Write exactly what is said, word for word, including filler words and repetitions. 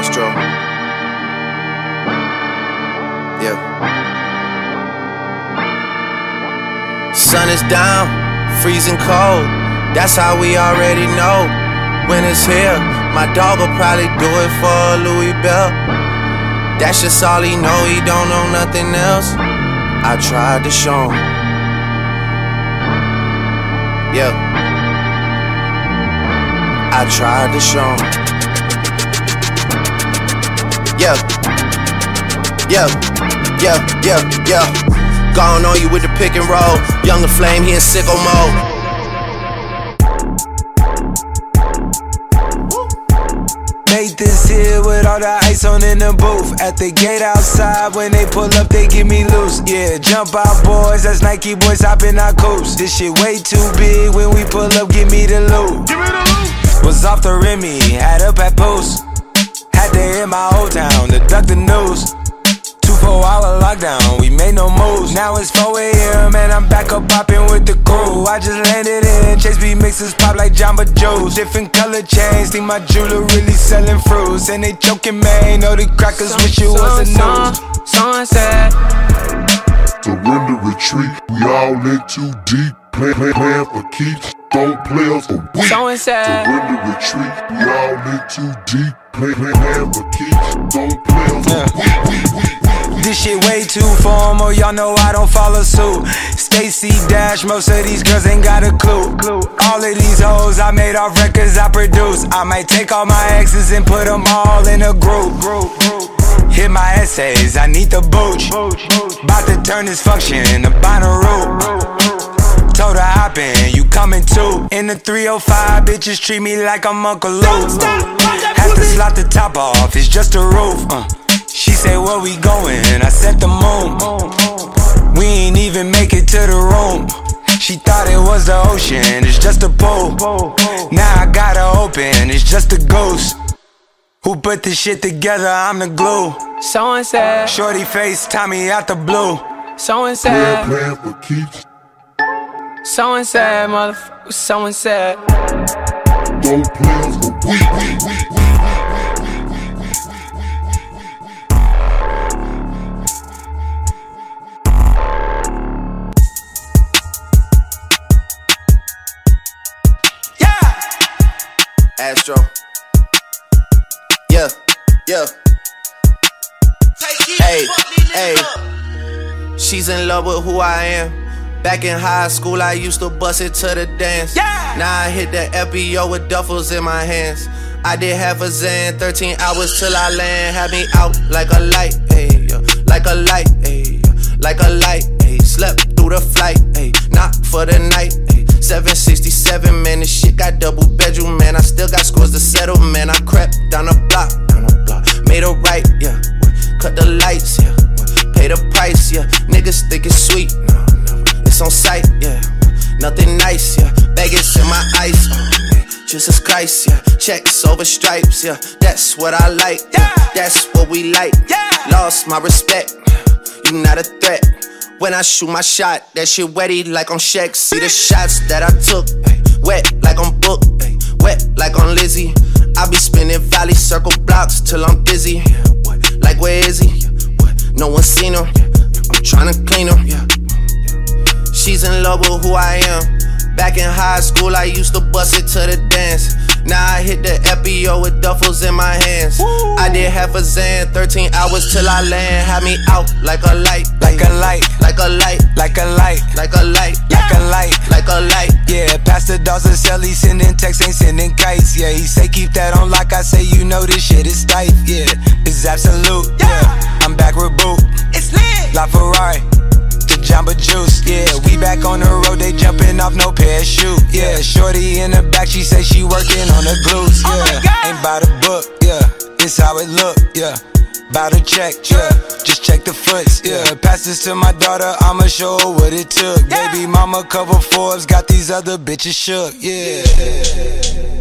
Astro. Yeah. Sun is down, freezing cold. That's how we already know. Winter's here. My dog will probably do it for a Louis Bell. That's just all he know. He don't know nothing else. I tried to show him. Yeah. I tried to show him. Yeah. Yeah. Yeah. Yeah. Yeah. Gone on you with the pick and roll. Younger Flame, he in sicko mode. Made this here with all the ice on in the booth. At the gate outside, when they pull up, they get me loose. Yeah, jump out boys, that's Nike boys hopping our coops. This shit way too big, when we pull up, give me the loot. Give me the loot. Was off the Remy, had up at post. Had to hit my old town to duck the news. Two four hour lockdown, we made no moves. Now it's four A M and I'm back up popping with the crew. I just landed in, Chase B mixes pop like Jamba Joe's. Different color chains, think my jeweler really selling fruits. And they joking, man, know the crackers wish it was a news. Sunset. Surrender, retreat, we all in too deep. Plan, plan, plan for keeps, don't play us for weeks. Surrender, retreat, we all in too deep. Plan, plan, plan for keeps, don't play us for weeks. This shit way too formal, y'all know I don't follow suit. Stacy Dash, most of these girls ain't got a clue. All of these hoes I made off records I produce. I might take all my exes and put them all in a group. Hit my essays, I need the booch. About to turn this function into Bonnaroo. Told her hop in, you coming too. In the three oh five, bitches treat me like I'm Uncle Luke. Have to slot the top off, it's just a roof. uh. She say, where we going? I said the moon. We ain't even make it to the room. She thought it was the ocean, it's just a pool. Now I gotta open, it's just a ghost. Who put this shit together? I'm the glue. So and said. Shorty face, Tommy out the blue. So and said. Plan, plan for keeps. So and said, motherfucker. So and said. Don't play us for weeks. Astro. Yeah, yeah. Hey, hey. She's in love with who I am. Back in high school, I used to bust it to the dance. Yeah. Now I hit the F B O with duffels in my hands. I did half a Zan, thirteen hours till I land. Had me out like a light, ayy, like a light, ayy, like a light, ayy. Slept through the flight, ayy, not for the night, ayy. seven sixty-seven, man, this shit got double bedroom, man. I still got scores to settle, man. I crept down the block, down the block, made a right, yeah. Cut the lights, yeah. Pay the price, yeah. Niggas think it's sweet, no, no. It's on sight, yeah. Nothing nice, yeah. Vegas in my ice, oh man. Jesus Christ, yeah. Checks over stripes, yeah. That's what I like, yeah. That's what we like, yeah. Lost my respect, you not a threat. When I shoot my shot, that shit wetty like on Shaq. See the shots that I took, ay, wet like on Book, ay, wet like on Lizzie. I be spinning valley circle blocks till I'm dizzy. Yeah, what? Like where is he? Yeah, what? No one seen him. Yeah, I'm tryna clean him. Yeah, yeah. She's in love with who I am. Back in high school, I used to bust it to the dance. Now I hit the F B O with duffels in my hands. Woo. I did half a Zan, thirteen hours till I land. Had me out like a light, like a light, like a light, like a light, like a light, like a light, like a light. Yeah, Pastor Dawson sell, he sending texts, ain't sending kites. Yeah, he say keep that on lock. I say you know this shit is tight. Yeah, it's absolute. Yeah, I'm back with Boo. It's lit. La Ferrari. Jamba Juice, yeah, we back on the road, they jumping off no parachute, yeah. Shorty in the back, she say she working on the glutes, yeah. Ain't by the book, yeah, it's how it look, yeah. Bout to check, yeah, just check the foots, yeah. Pass this to my daughter, I'ma show her what it took. Baby mama cover Forbes, got these other bitches shook, yeah.